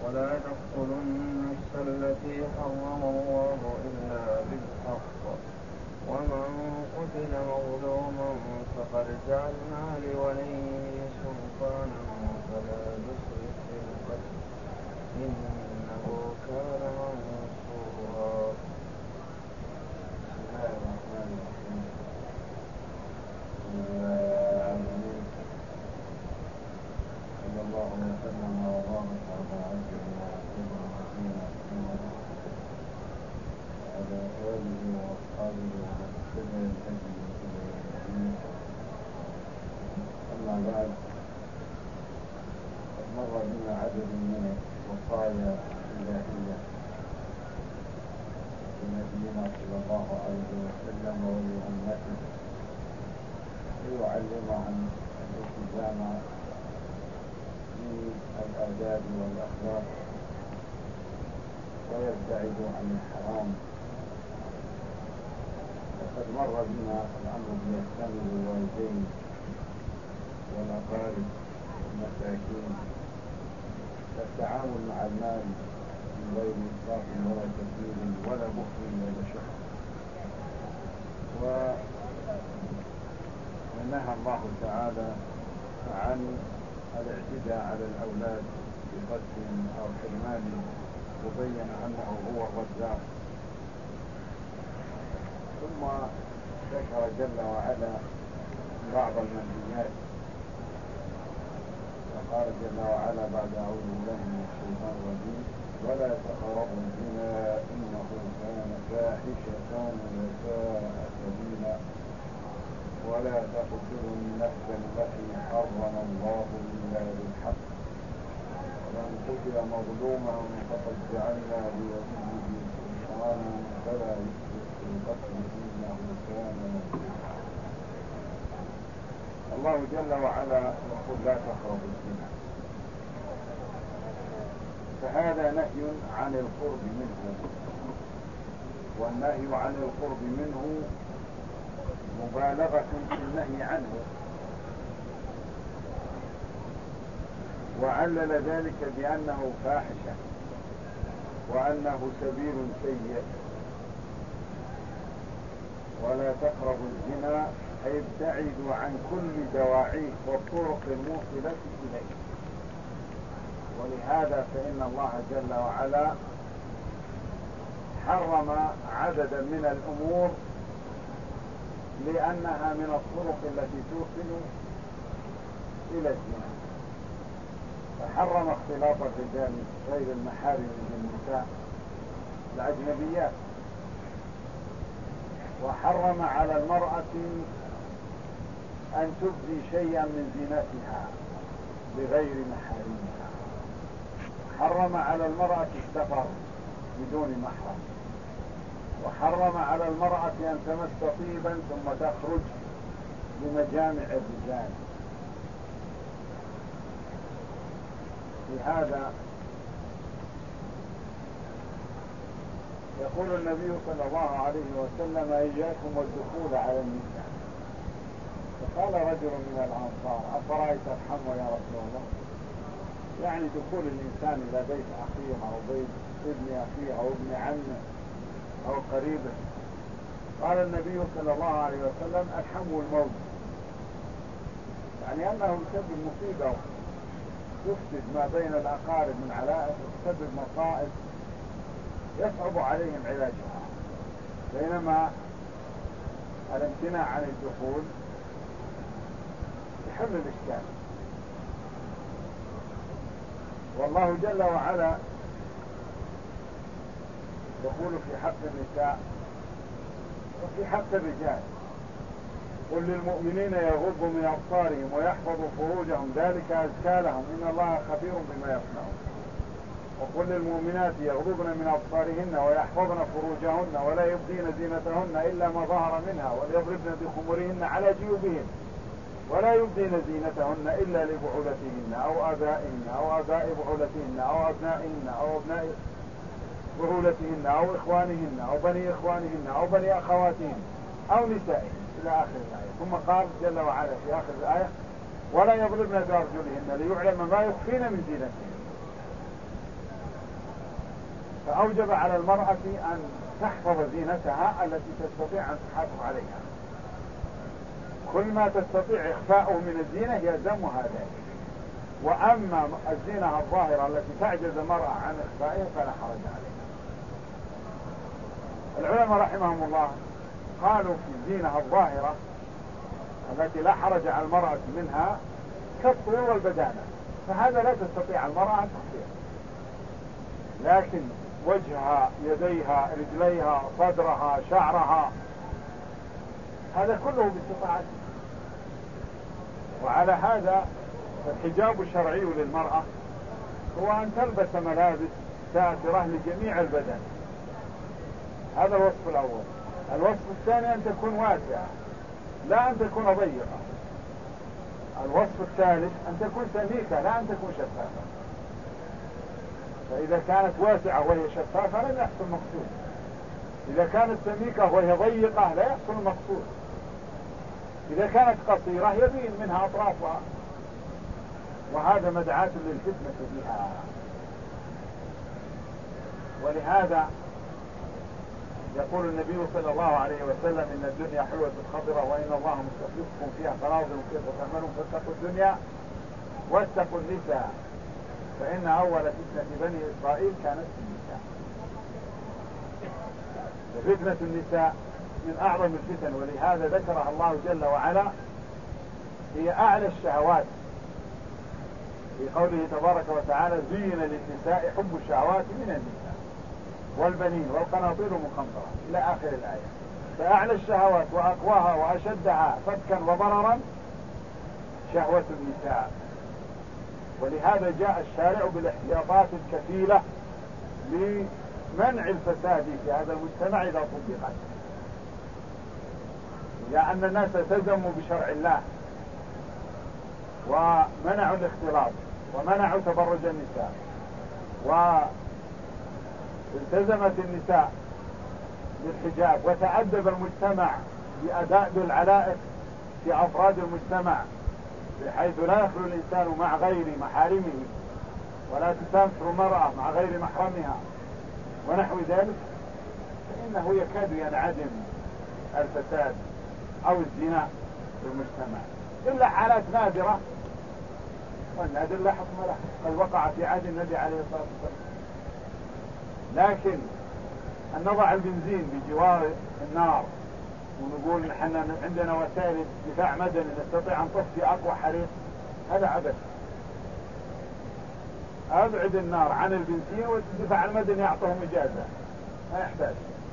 ولا تقتلوا النفس التي حرم الله إلا بالحق ومن قتل مظلوما فقد جعلنا لوليه سلطانا فلا يسرف في القتل إنه كان منصورا. بسم الله الرحمن الرحيم. الحمد لله رب العالمين، صلى الله وسلم وبارك على عبده ورسوله نبينا محمد وعلى آله وأصحابه ومن تبع الهدي إلى يوم الدين. أما بعد، قد مر بنا عدد من الوصايا الإلهية لنبينا صلى الله عليه وسلم ولأمته ليعلمهم الالتزام بالآداب والأخلاق ويبتعدوا عن الحرام. وقد مر بنا الأمر يشتمل الوالدين والأقارب والمساكين والتعامل مع المال من غير إسراف ولا تبذير ولا بخل ولا شح. ونهى الله تعالى عن الاعتداء على الأولاد بقتل أو حرمان، وبين أنه هو الرزاق. ثم ذكر جل وعلا بعض المنهيات، فقال جل وعلا بعد أعوذ بالله من الشيطان الرجيم: ولا تقربوا الزنا إنه كان فاحشة وساء سبيلا ولا تقتلوا النفس التي حرم الله إلا بالحق ومن قتل مظلوما فقد جعلنا لوليه سلطانا فلا يسرف في القتل إنه كان منصورا. الله جل وعلا يقول: لا تقربوا الزنا، فهذا نهي عن القرب منه، والنهي عن القرب منه مبالغة في النهي عنه، وعلل ذلك بأنه فاحشة وأنه سبيل سيء. ولا تقربوا الزنا أي ابتعدوا عن كل دواعيه والطرق الموصلة إليه. ولهذا فإن الله جل وعلا حرم عددا من الأمور لأنها من الطرق التي توصل إلى الزنا. فحرم اختلاط الرجال غير المحارم بالنساء الأجنبيات، وحرم على المرأة أن تبدي شيئا من زينتها بغير محارمها، حرم على المرأة السفر بدون محرم، وحرم على المرأة أن تمس طيبا ثم تخرج لمجامع الرجال. لهذا يقول النبي صلى الله عليه وسلم: إياكم والدخول على النساء. فقال رجل من الأنصار: أفرأيت الحمو يا رسول الله؟ يعني دخول الإنسان إلى بيت أخيه أو بيت ابن أخيه أو ابن عمه أو قريبه. قال النبي صلى الله عليه وسلم: الحمو الموت، يعني أنه يسبب مصيبة يفسد ما بين الأقارب من علائق، يسبب مصائب يصعب عليهم علاجها، بينما الامتناع عن الدخول يحل الإشكال. والله جل وعلا يقول في حق النساء وفي حق الرجال: قل للمؤمنين يغضوا من أبصارهم ويحفظوا فروجهم ذلك أزكى لهم إن الله خبير بما يصنعون. وقل للمؤمنات يغضضن من أبصارهن ويحفظن فروجهن ولا يبدين زينتهن إلا ما ظهر منها وليضربن بخمرهن على جيوبهن ولا يبدين زينتهن إلا لبعولتهن أو آبائهن أو آباء بعولتهن أو أبنائهن أو أبناء بعولتهن أو إخوانهن أو بني إخوانهن أو بني أخواتهن أو نسائهن إلى آخر الآية. ثم قال جل وعلا في آخر الآية: ولا يضربن بأرجلهن ليعلم ما يخفين من زينتهن. فأوجب على المرأة أن تحفظ زينتها التي تستطيع أن تحافظ عليها. كل ما تستطيع إخفاؤه من الزينة يلزمها ذلك. وأما الزينة الظاهرة التي تعجز المرأة عن إخفائها فلا حرج عليها. العلماء رحمهم الله قالوا في الزينة الظاهرة التي لا حرج على المرأة منها كالطول والبدانة، فهذا لا تستطيع المرأة أن تخفيه، لكن وجهها، يديها، رجليها، صدرها، شعرها، هذا كله باستطاعتها. وعلى هذا الحجاب الشرعي للمرأة هو أن تلبس ملابس ساترة لجميع البدن. هذا الوصف الأول. الوصف الثاني أن تكون واسعة لا أن تكون ضيقة. الوصف الثالث أن تكون سميكة لا أن تكون شفافة. فإذا كانت واسعة وهي شفافة لن يحصل المقصود، إذا كانت سميكة وهي ضيقة لا يحصل المقصود، إذا كانت قصيرة يبين منها أطرافها، وهذا مدعاة للفتنة بها. ولهذا يقول النبي صلى الله عليه وسلم إن الدنيا حلوة خضرة وإن الله مستخلفكم فيها فناظروا كيف تعملون فاتقوا الدنيا واتقوا النساء فإن أول فتنة بني إسرائيل كانت في النساء. فتنة النساء من أعظم الفتن، ولهذا ذكرها الله جل وعلا هي أعلى الشهوات في قوله تبارك وتعالى زين للنساء حب الشهوات من النساء والبنين والقناطير المقنطرة إلى آخر الآية. فأعلى الشهوات وأقواها وأشدها فتكا وضررا شهوة النساء. ولهذا جاء الشارع بالاحتياطات الكفيلة لمنع الفساد في هذا المجتمع إذا طبقت، لأن الناس التزموا بشرع الله ومنعوا الاختلاط ومنعوا تبرج النساء، والتزمت النساء بالحجاب، وتأدب المجتمع بأداء العلائق في أفراد المجتمع بحيث لا يخلو الإنسان مع غير محارمه ولا تسافر المرأة مع غير محرمها ونحو ذلك، فإنه يكاد ينعدم الفساد أو الزنا في المجتمع إلا حالات نادرة، والنادر لا حكم له، قد وقع في عهد النبي عليه الصلاة والسلام. لكن أن نضع البنزين بجوار النار ونقول نحن عندنا وسائل دفاع مدني نستطيع أن تطفي أقوى حريق، هذا عبث. أبعد النار عن البنزين والدفاع المدني يعطيهم إجازة، ما يحتاج.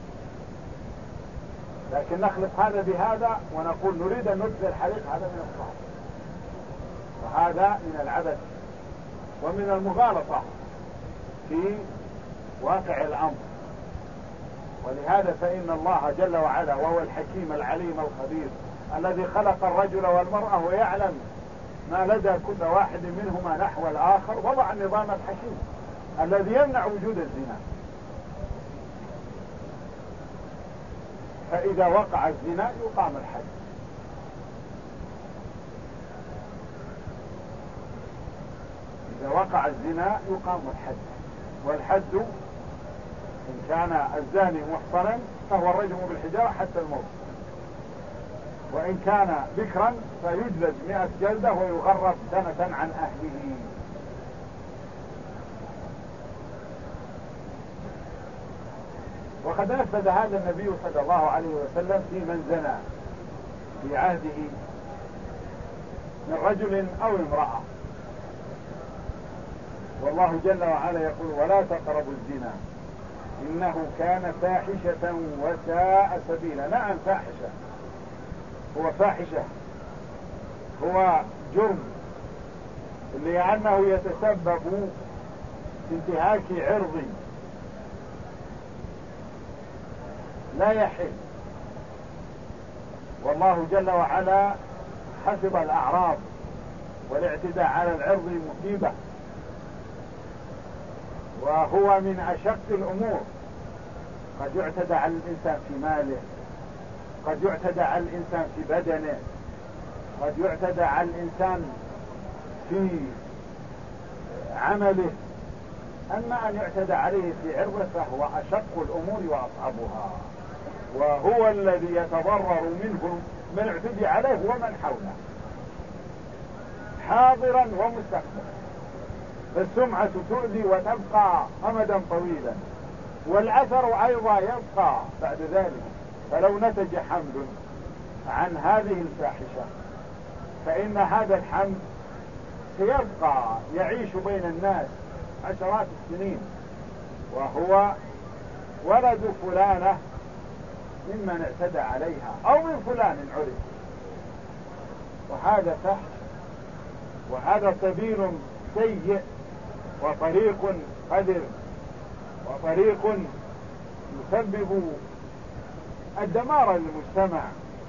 لكن نخلط هذا بهذا ونقول نريد أن نطفئ الحريق، هذا من الصعب، وهذا من العبث ومن المغالطة في واقع الأمر. ولهذا فإن الله جل وعلا وهو الحكيم العليم الخبير الذي خلق الرجل والمرأة ويعلم ما لدى كل واحد منهما نحو الآخر، وضع النظام الحكيم الذي يمنع وجود الزنا. فإذا وقع الزنا يقام الحد. إذا وقع الزنا يقام الحد، والحد إن كان الزاني محصنا فهو الرجم بالحجارة حتى الموت، وإن كان بكرا فيجلد 100 جلدة ويغرب سنة عن أهله. وقد نفذ هذا النبي صلى الله عليه وسلم في من زنى في عهده من رجل أو امرأة. والله جل وعلا يقول ولا تقربوا الزنا إنه كان فاحشة وساء سبيلا. نعم فاحشة، هو فاحشة، هو جرم لأنه يتسبب في انتهاك عرض لا يحل، والله جل وعلا حفظ الأعراض، والاعتداء على العرض مصيبة، وهو من أشق الأمور. قد يعتدى على الإنسان في ماله، قد يعتدى على الإنسان في بدنه، قد يعتدى على الإنسان في عمله. أما أن يعتدى عليه في عرضه فهو أشق الأمور وأصعبها، وهو الذي يتضرر منه من اعتدي عليه ومن حوله حاضرا ومستقبلا. فالسمعة تؤذي وتبقى أمدا طويلا، والأثر أيضا يبقى بعد ذلك. فلو نتج حمل عن هذه الفاحشة فإن هذا الحمل سيبقى يعيش بين الناس عشرات السنين، وهو ولد فلانة ممن اعتدى عليها أو من فلان عرف. وهذا فحش، وهذا سبيل سيء وطريق قذر وطريق يسبب الدمار للمجتمع.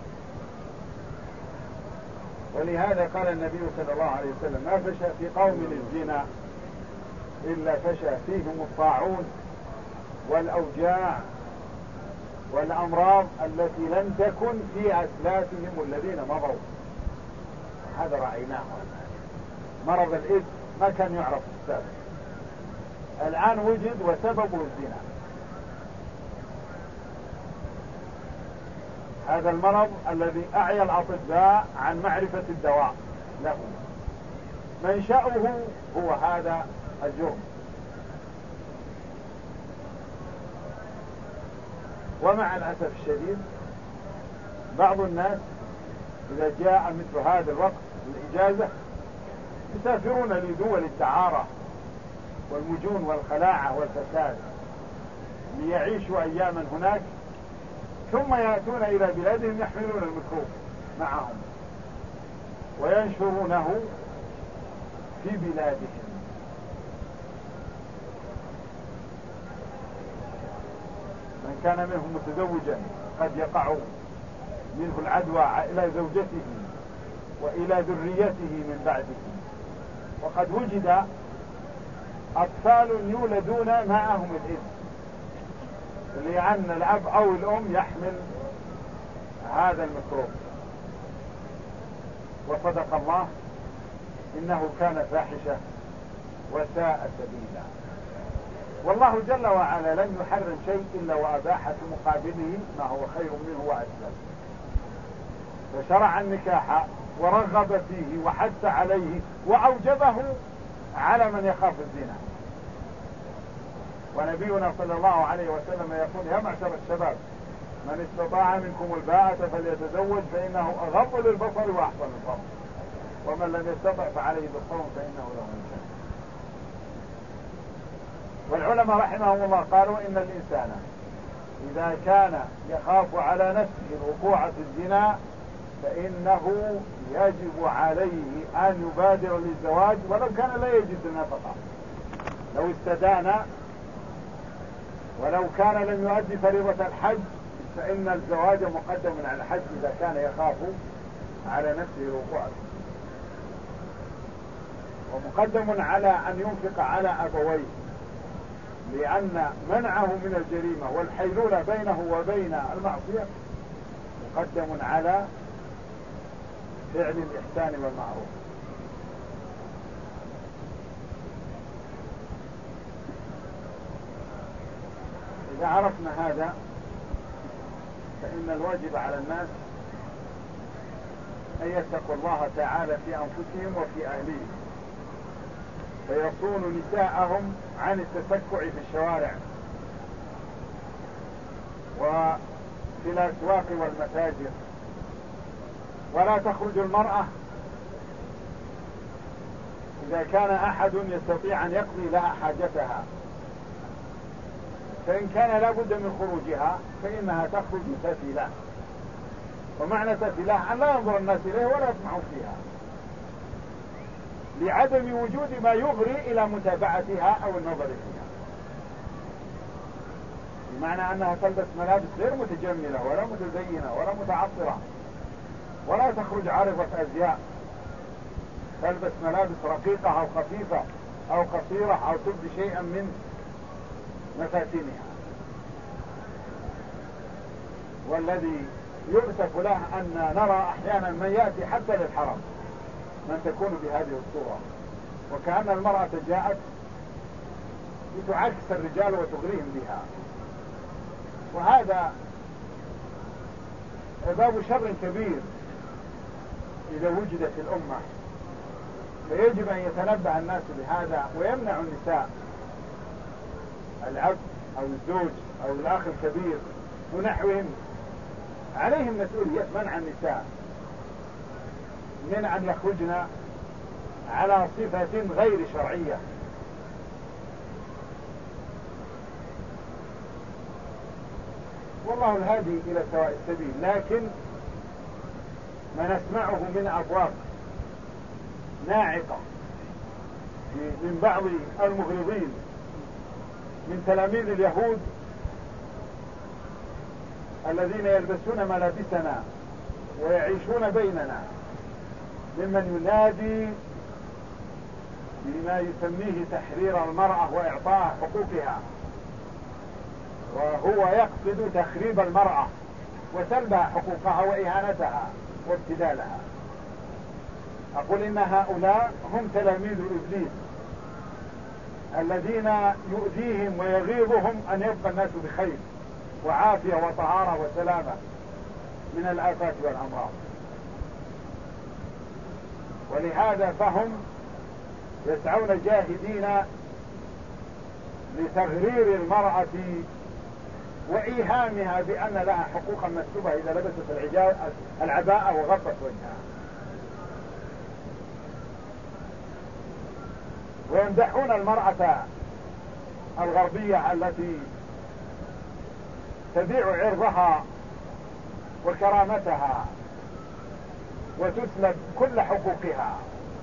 ولهذا قال النبي صلى الله عليه وسلم: ما فشى في قوم الزنا إلا فشى فيهم الطاعون والأوجاع والأمراض التي لم تكن في أسلافهم الذين مضوا. هذا رأيناه. مرض الإيدز ما كان يعرف السبب، الآن وجد وسببه الزنا. هذا المرض الذي أعيا الأطباء عن معرفة الدواء له، منشأه هو هذا الجرم. ومع الأسف الشديد بعض الناس إذا جاء مثل هذا الوقت الإجازة يسافرون لدول الدعارة والمجون والخلاعة والفساد ليعيشوا أياما هناك، ثم يأتون إلى بلادهم يحملون الميكروب معهم وينشرونه في بلادهم. من كان منهم متزوجا قد يقع منه العدوى إلى زوجته وإلى ذريته من بعده. وقد وجد أطفال يولدون معهم الإيدز لأن الأب أو الأم يحمل هذا الميكروب. وصدق الله إنه كان فاحشة وساء سبيلا. والله جل وعلا لم يحرم شيء إلا وأباح في مقابله ما هو خير منه وأسلم. فشرع النكاح ورغب فيه وحث عليه وأوجبه على من يخاف الزنا. ونبينا صلى الله عليه وسلم يقول: يا معشر الشباب من استطاع منكم الباءة فليتزوج فإنه أغض للبصر وأحسن للفرج، ومن لم يستطع فعليه بالصوم فإنه له وجه. والعلماء رحمهم الله قالوا: إن الإنسان إذا كان يخاف على نفسه الوقوع في الزنا فإنه يجب عليه أن يبادر للزواج ولو كان لا يجد النفقة، لو استدان ولو كان لم يؤدي فريضة الحج فإن الزواج مقدم على الحج إذا كان يخاف على نفسه الوقوع، ومقدم على أن ينفق على أبويه، لأن منعه من الجريمة والحيلولة بينه وبين المعصية مقدم على فعل الإحسان والمعروف. إذا عرفنا هذا فإن الواجب على الناس أن يتقوا الله تعالى في أنفسهم وفي أهليهم، فيصونوا نساءهم عن التسكع في الشوارع وفي الأسواق والمتاجر. ولا تخرج المرأة إذا كان أحد يستطيع أن يقضي لها حاجتها، فإن كان لا بد من خروجها فإنها تخرج سفيلة. ومعنى سفيلة أن لا ينظر الناس إليه ولا يسمعوا فيها، لعدم وجود ما يغري إلى متابعتها أو النظر فيها، بمعنى أنها تلبس ملابس غير متجملة ولا متزينة ولا متعطرة، ولا تخرج عارضة أزياء، تلبس ملابس رقيقة أو خفيفة أو قصيرة أو تبدي شيئا من مفاتنها. والذي يؤسف له أن نرى أحيانا من يأتي حتى للحرم من تكون بهذه الصورة، وكأن المرأة جاءت لتعكس الرجال وتغريهم بها، وهذا باب شر كبير إذا وجدت الأمة، فيجب أن يتنبه الناس بهذا ويمنع النساء، الأب أو الزوج أو الأخ الكبير ونحوهم عليهم مسؤولية منع النساء من أن يخرجن على صفة غير شرعية. والله الهادي إلى سواء السبيل. لكن ما نسمعه من أبواب ناعقة من بعض المغرضين من تلاميذ اليهود الذين يلبسون ملابسنا ويعيشون بيننا، ممن ينادي بما يسميه تحرير المرأة وإعطاء حقوقها، وهو يقصد تخريب المرأة وسلبها حقوقها وإهانتها وابتذالها. أقول إن هؤلاء هم تلاميذ إبليس الذين يؤذيهم ويغيظهم أن يبقى الناس بخير وعافية وطهارة وسلامة من الآفات والأمراض. ولهذا فهم يسعون جاهدين لتغرير المرأة وإيهامها بأن لها حقوقا مسلوبة إذا لبست العباءة وغطت وجهها، ويمدحون المرأة الغربية التي تبيع عرضها وكرامتها وتسلب كل حقوقها.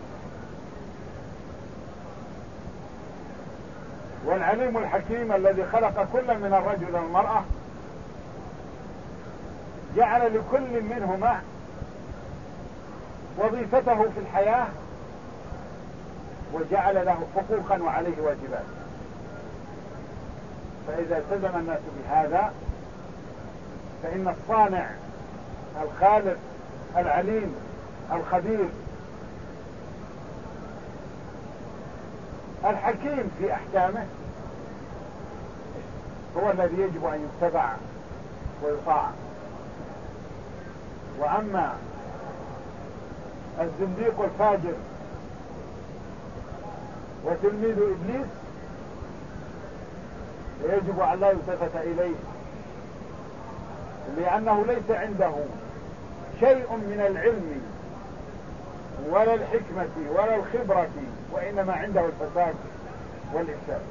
والعليم الحكيم الذي خلق كل من الرجل والمرأة جعل لكل منهما وظيفته في الحياة وجعل له حقوقا وعليه واجبات. فإذا التزم الناس بهذا فإن الصانع الخالق العليم الخبير الحكيم في أحكامه هو الذي يجب أن يتبع ويطاع. وأما الزنديق الفاجر وتلميذ إبليس يجب أن لا يلتفت إليه، لأنه ليس عنده شيء من العلم ولا الحكمة ولا الخبرة، وإنما عنده الفساد والإفساد.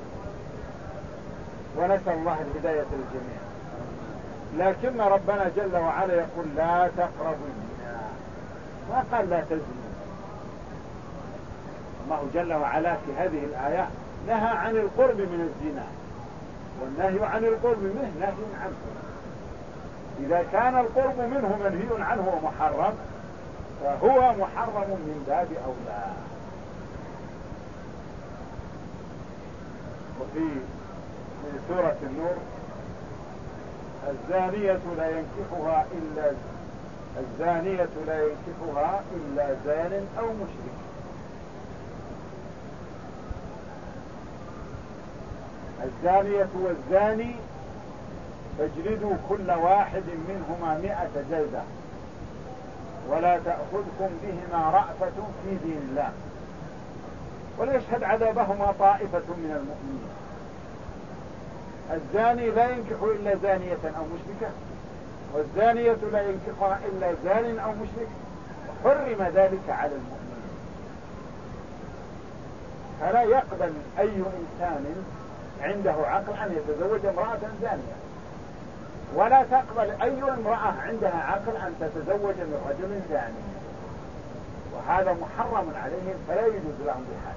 ونسأل الله الهداية للجميع. لكن ربنا جل وعلا يقول لا تقربوا الزنا، ما قال لا تزنوا. الله جل وعلا في هذه الآية نهى عن القرب من الزنا، والنهي عن القرب منه نهي عنه. إذا كان القرب منه منهي عنه ومحرم فهو محرم من باب أولى. وفي سورة النور الزانية لا ينكحها إلا زان أو مشرك. الزانية والزاني فاجلدوا كل واحد منهما 100 جلدة ولا تأخذكم بهما رأفة في دين الله وليشهد عذابهما طائفة من المؤمنين. الزاني لا ينكح إلا زانية أو مشركة، والزانية لا ينكحها إلا زان أو مشرك، حرم ذلك على المؤمنين. فلا يقبل أي إنسان عنده عقل أن يتزوج امرأة زانية، ولا تقبل أي امرأة عندها عقل أن تتزوج من رجل زاني، وهذا محرم عليهم فلا يجوز لهم بحال.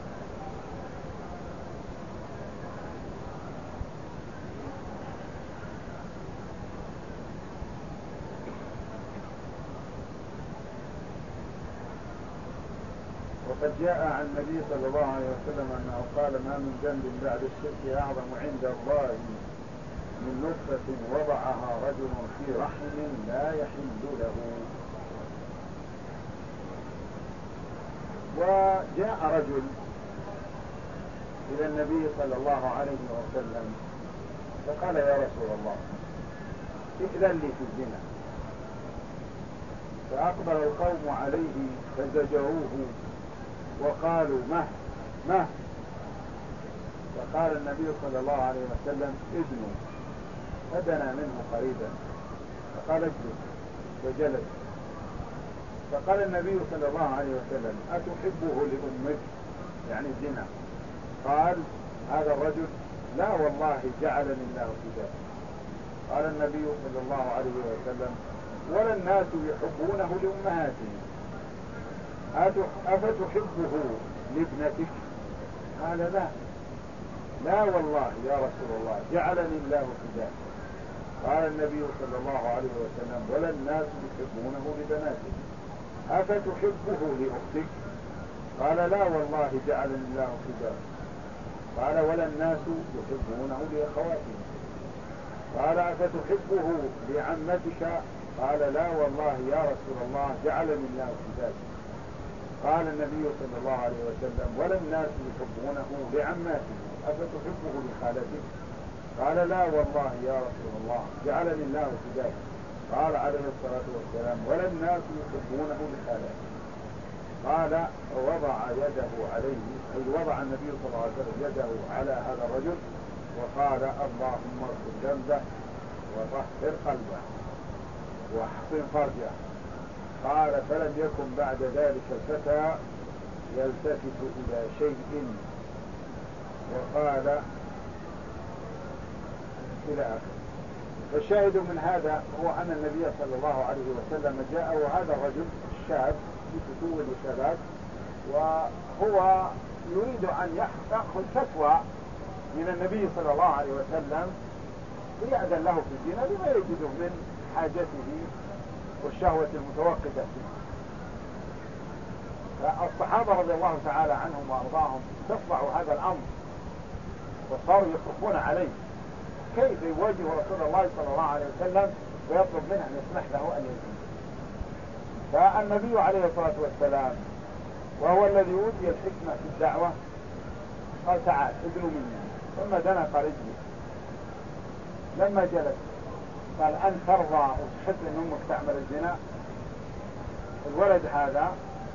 وقد جاء عن النبي صلى الله عليه وسلم أنه قال ما من ذنب بعد الشرك أعظم عند الله من نطفة وضعها رجل في رحم لا يحل له. وجاء رجل إلى النبي صلى الله عليه وسلم فقال يا رسول الله ائذن لي في الزنا. فأقبل القوم عليه فزجروه وقالوا مه. فقال النبي صلى الله عليه وسلم ادنوا، فدنا منه قريبا فقال اجلس، وجلس. فقال النبي صلى الله عليه وسلم أتحبه لأمك، يعني الزنا؟ قال هذا الرجل لا والله جعلني الله فداك. قال النبي صلى الله عليه وسلم ولا الناس يحبونه لأمهاتهم، أفتحبه لابنتك؟ قال لا والله يا رسول الله جعلني الله فداك. قال النبي صلى الله عليه وسلم ولا الناس يحبونه لبناتهم، أفتحبه لأختك؟ قال لا والله جعلني الله فداك. قال ولا الناس يحبونه لأخواتهم. قال أفتحبه لعمتك؟ قال لا والله يا رسول الله جعلني الله فداك. قال النبي صلى الله عليه وسلم ولا الناس يحبونه لعماتهم، أفتحبه لخالتك؟ قال لا والله يا رسول الله جعلني الله فداك. قال عليه الصلاة والسلام ولا الناس يحبونه لخالتك. قال وضع يده عليه، أي وضع النبي صلى الله عليه وسلم يده على هذا الرجل وقال اللهم اغفر ذنبه وطهر قلبه واحصن فرجه. قال فلم يكن بعد ذلك الفتى يلتفت إلى شيء، وقال إلى آخر. فالشاهد من هذا هو أن النبي صلى الله عليه وسلم جاء وهذا الرجل الشاب في فتوه الشباب، وهو يريد أن يأخذ فتوى من النبي صلى الله عليه وسلم ليأذن له في الزنا لما يجده من حاجته والشهوة المتوقدة فيه. فالصحابة رضي الله تعالى عنهم وأرضاهم تصنعوا هذا الأمر وصاروا يصرفون عليه كيف يواجه رسول الله صلى الله عليه وسلم ويطلب منه أن يسمح له أن يزني. فالنبي عليه الصلاة والسلام وهو الذي أوتي الحكمة في الدعوة قال تعال ادنوا مني، ثم دنا رجله. لما جلس قال أن ترضى وتحب أن أمك تعمل الزنا؟ الولد هذا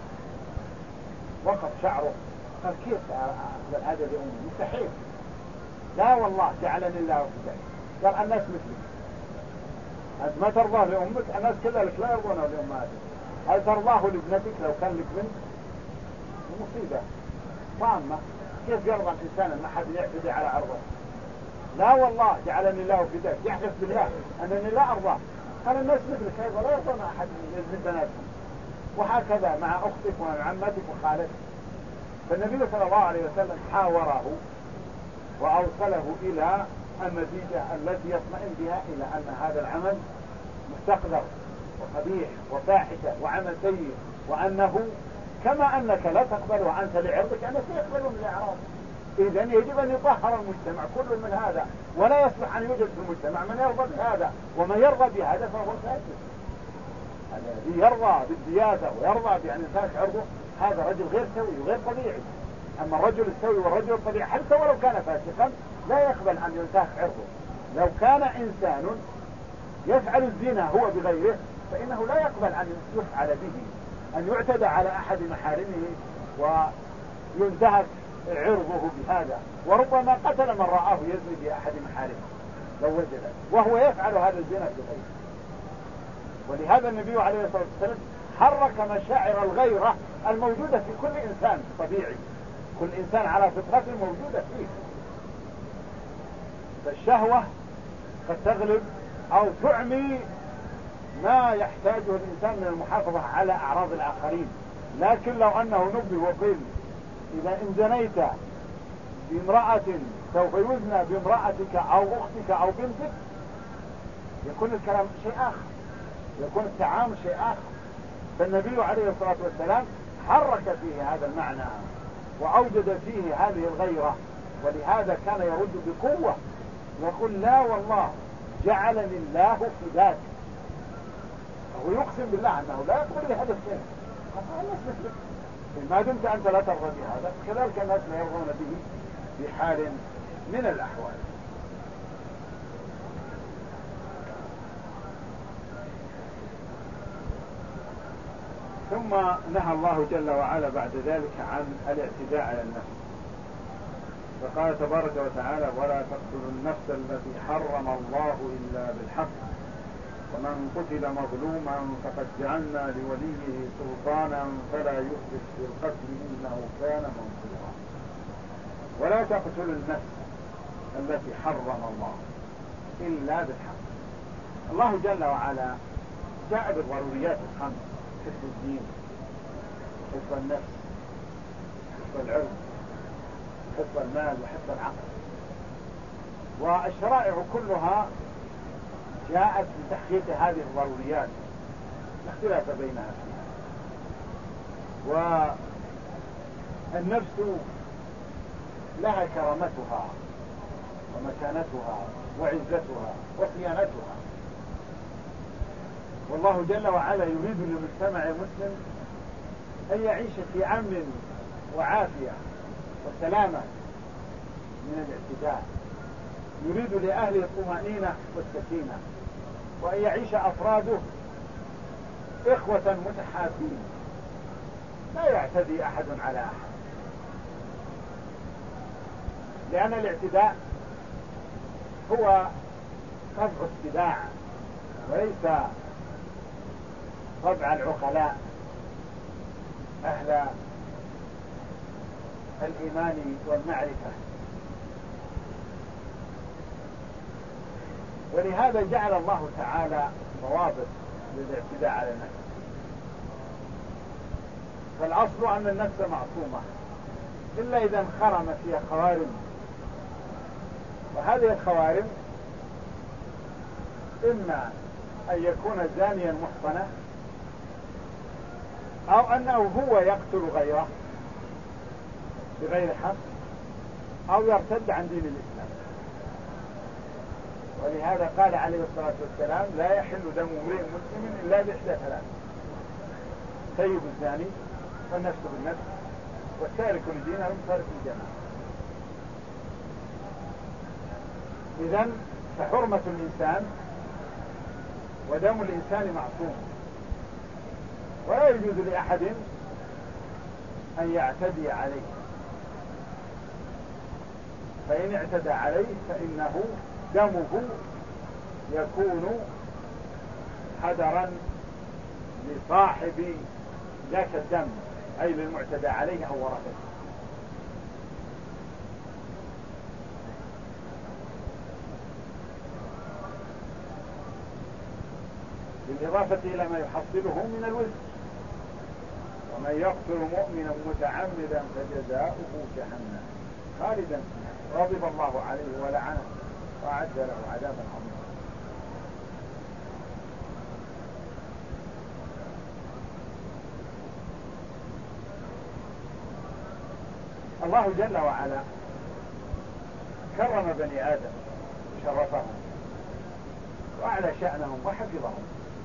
وقف شعره قال كيف أقبل هذا لأمي؟ مستحيل. لا والله جعلني الله فداك. قال الناس مثلك، أنت ما ترضاه لأمك، الناس كذلك لا يرضونه لأمهاتهم. هل ترضاه لابنتك لو كان لك بنت؟ مصيبة طامة. كيف يرضى الإنسان أن أحد يعتدي على عرضه؟ لا والله جعلني الله فداك، يحلف بالله أنني لا أرضاه. قال الناس مثلك أيضا لا يرضون أحد من بناتهم، وهكذا مع أختك ومع عمتك وخالتك. فالنبي صلى الله عليه وسلم حاوره وأوصله إلى النتيجة التي يطمئن بها إلى أن هذا العمل مستقذر وقبيح وفاحشة وعمل سيء، وأنه كما أنك لا تقبله أنت لعرضك أنك يقبلون لأعراض. إذن يجب أن يطهر المجتمع كل من هذا، ولا يصلح أن يوجد في المجتمع من يرضى بهذا، ومن يرضى بهذا فهو فاسد. الذي يرضى بالزيادة ويرضى بأن ينتهك عرضه هذا رجل غير سوي وغير طبيعي. أما الرجل السوي والرجل الطبيعي حتى ولو كان فاسقا لا يقبل أن ينتهك عرضه. لو كان إنسان يفعل الزنا هو بغيره فإنه لا يقبل أن يفعل به، أن يعتدى على أحد محارمه وينتهك عرضه بهذا، وربما قتل من رآه يزني بأحد محارمه لو وجد وهو يفعل هذا الزنا بغيره. ولهذا النبي عليه الصلاة والسلام حرك مشاعر الغيرة الموجودة في كل إنسان طبيعي، كل إنسان على فطرة موجودة فيه. فالشهوة قد تغلب أو تعمي ما يحتاجه الإنسان من المحافظة على أعراض الآخرين. لكن لو أنه نبه وقيل إذا إن زنيت بامرأة سوف يزنى بامرأتك أو أختك أو بنتك، يكون الكلام شيء آخر، يكون التعامل شيء آخر. فالنبي عليه الصلاة والسلام حرك فيه هذا المعنى وأوجد فيه هذه الغيرة، ولهذا كان يرد بقوة يقول لا والله جعلني الله فداك. هو يقسم بالله أنه لا يقبل بهذا الشيء. الناس مثلك، ما دمت أنت لا ترضى بهذا كذلك الناس لا يرضون به في حال من الأحوال. ثم نهى الله جل وعلا بعد ذلك عن الاعتداء على النفس، فقال تبارك وتعالى: ولا تقتلوا النفس التي حرم الله إلا بالحق ومن قتل مظلوما فقد جعلنا لوليه سلطانا فلا يسرف في القتل إنه كان منصورا. ولا تقتلوا النفس التي حرم الله إلا بالحق. الله جل وعلا جاء بالضروريات الخمس: حفظ الدين، حفظ النفس، حفظ العرض، حفظ المال، وحفظ العقل. والشرائع كلها جاءت لتحقيق هذه الضروريات، لا اختلاف بينها فيها. والنفس لها كرامتها ومكانتها وعزتها وصيانتها، والله جل وعلا يريد للمجتمع المسلم أن يعيش في أمن وعافية وسلامة من الاعتداء، يريد لأهله الطمأنينة والسكينة، وأن يعيش أفراده إخوة متحابين لا يعتدي أحد على أحد، لأن الاعتداء هو طبع السباع وليس طبع العقلاء أهل الإيمان والمعرفة. ولهذا جعل الله تعالى ضوابط للاعتداء على النفس. فالأصل أن النفس معصومة إلا إذا انخرم فيها خوارم، وهذه الخوارم إما أن يكون زانيا محصنا، أو أنه هو يقتل غيره بغير حق، أو يرتد عن دين الإسلام. ولهذا قال عليه الصلاة والسلام: لا يحل دم امرئ مسلم إلا بإحدى ثلاث: سيب الزاني، والنفس بالنفس، والتارك لدينه المفارق للجماعة. إذن فحرمة الإنسان ودم الإنسان معصوم، ولا يجوز لأحد أن يعتدي عليه، فإن اعتدى عليه فإنه دمه يكون حذرا لصاحب ذاك الدم، أي للمعتدى عليه أو ورثته. بالإضافة إلى ما يحصله من الوزر: ومن يقتل مؤمنا متعمدا فجزاؤه جهنم خالدا فيها غضب الله عليه ولعنه وأعد له عذابا عظيما. الله جل وعلا كرم بني آدم وشرفهم وأعلى شأنهم وحفظهم،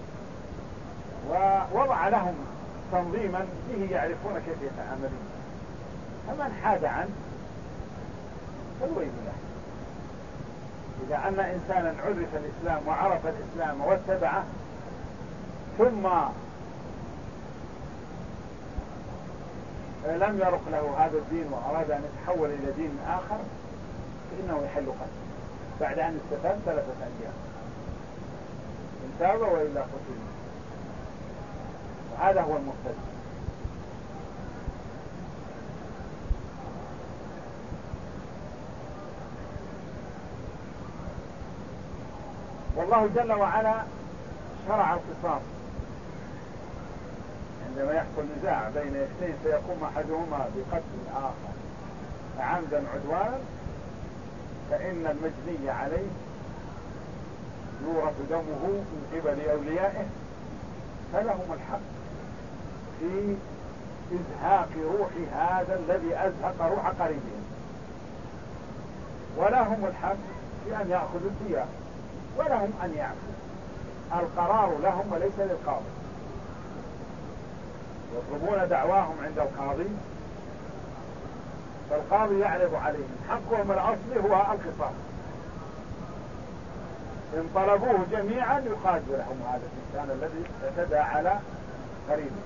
ووضع لهم تنظيما به يعرفون كيف يتعاملون، فمن حاد عنه فالويل له. إذا أن إنسانا عرف الإسلام وعرف الإسلام واتبعه ثم لم يرق له هذا الدين وأراد أن يتحول إلى دين آخر، فإنه يحل قتله بعد أن استفاد 3 أيام، إن تاب وإلا قتل. وهذا هو المرتد. والله جل وعلا شرع القصاص عندما يحصل نزاع بين اثنين فيقوم أحدهما بقتل الآخر عمدا عدوانا، فإن المجني عليه يورث دمه من قبل أوليائه، فلهم الحق في إزهاق روح هذا الذي أزهق روح قريبهم، ولهم الحق في أن يأخذوا الدية، ولهم أن يعفوا. القرار لهم وليس للقاضي. يطلبون دعواهم عند القاضي، فالقاضي يعرض عليهم حقهم الأصلي هو القصاص، إن طلبوه جميعا يقاد لهم هذا الإنسان الذي اعتدى على قريبه،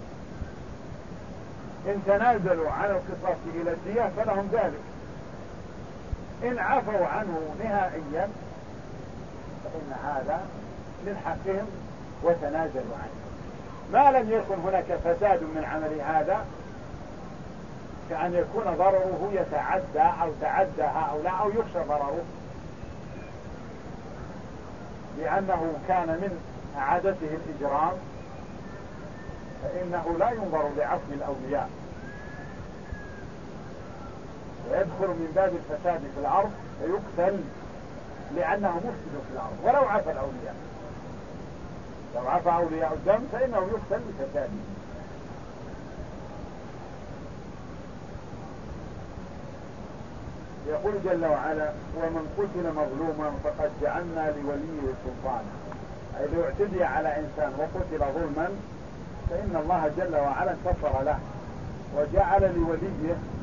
إن تنازلوا عن القصاص إلى الدية فلهم ذلك، إن عفوا عنه نهائيا فإن هذا من حقهم وتنازلوا عنه، ما لم يكن هناك فساد من عمل هذا كأن يكون ضرره يتعدى أو تعدى هؤلاء أو يخشى ضرره لأنه كان من عادته الإجرام، فإنه لا ينظر لعفو الأولياء ويدخل من باب الفساد في الأرض فيقتل لأنه مفسد في الأرض. ولو عفى الأولياء، لو عفى أولياء الدم فإنه يقتل بفساده. يقول جل وعلا: ومن قتل مظلوما فقد جعلنا لوليه سلطانا، أي لو اعتدي على إنسان وقتل ظلما فإن الله جل وعلا كفر له وجعل لوليه